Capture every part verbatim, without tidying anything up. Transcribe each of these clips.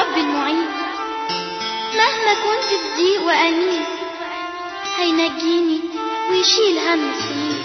الرب المعين، مهما كنت في ضيق وأنين هينجيني ويشيل هم السنين.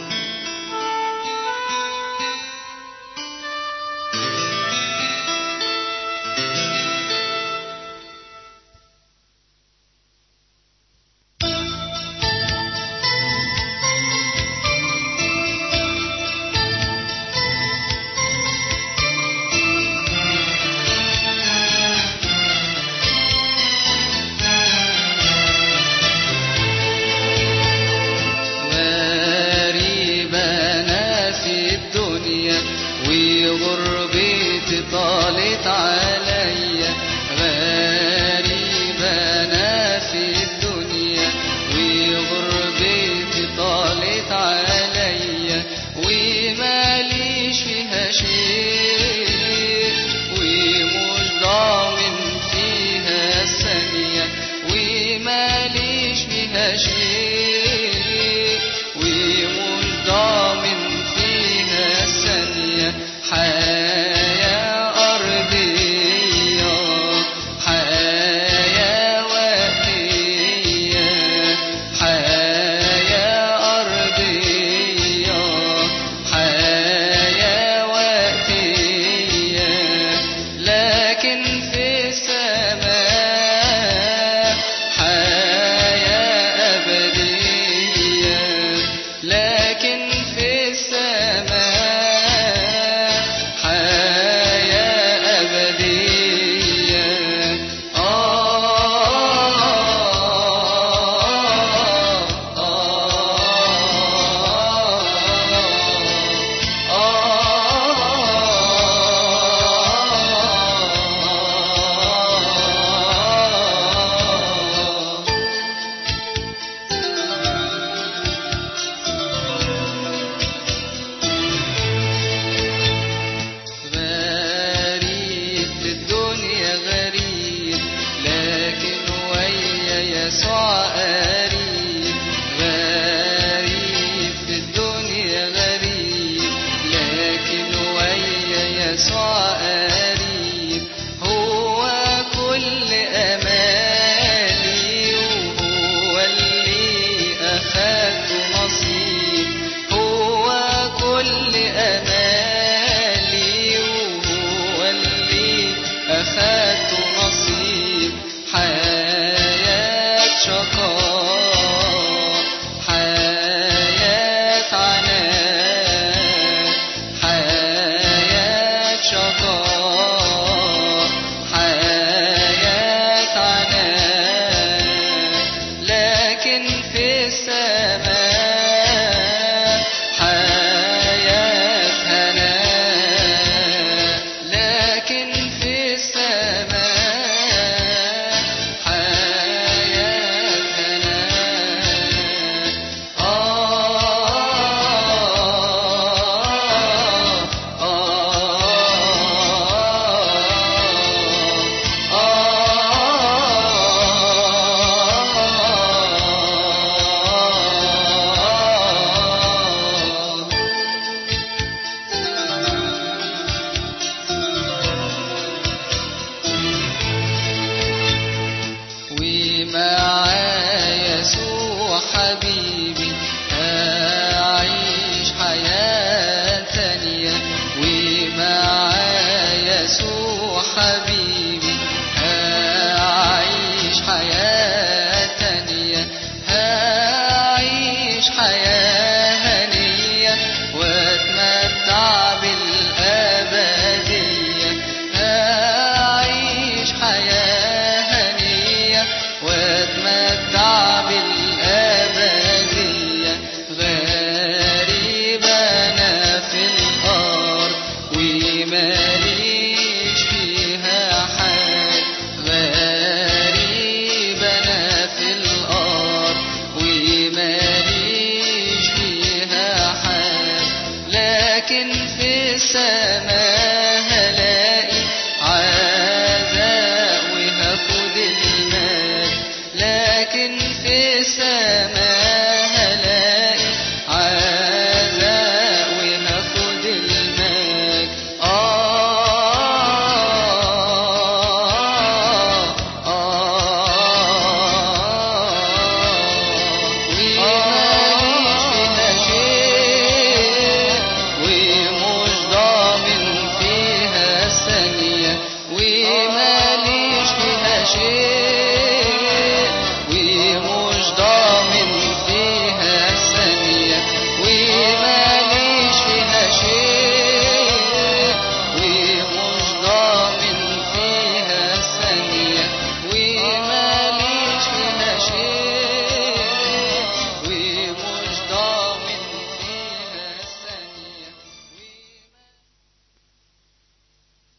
وغربتي طالت عليا، غريبة أنا في الدنيا وغربتي طالت عليا، وماليش فيها شيء ومش ضامن فيها ثانية، وماليش فيها شيء ومش ضامن فيها ثانية. حياة أرضية حياة وقتية، حياة أرضية حياة وقتية، لكن في السماء حياة أبدية، لكن في السماء يسوع قريب، غريب في الدنيا غريب، لكن ويا يسوع قريب، هو كل أمالي وهو اللي أخدت نصيب، هو كل أمالي وهو اللي أخدت نصيب. حياة شقاء حياة عناء، حياة شقاء حياة عناء، لكن في السماء حياة هناء، لكن في السماء مع يسوع حبيبي أعيش حياة تانية، ومع يسوع حبيبي أعيش حياة تانية، أعيش حياة هنية واتمتع بالأبدية، أعيش حياة هنية واتمتع بالأبدية. غريب أنا في الأرض ومالي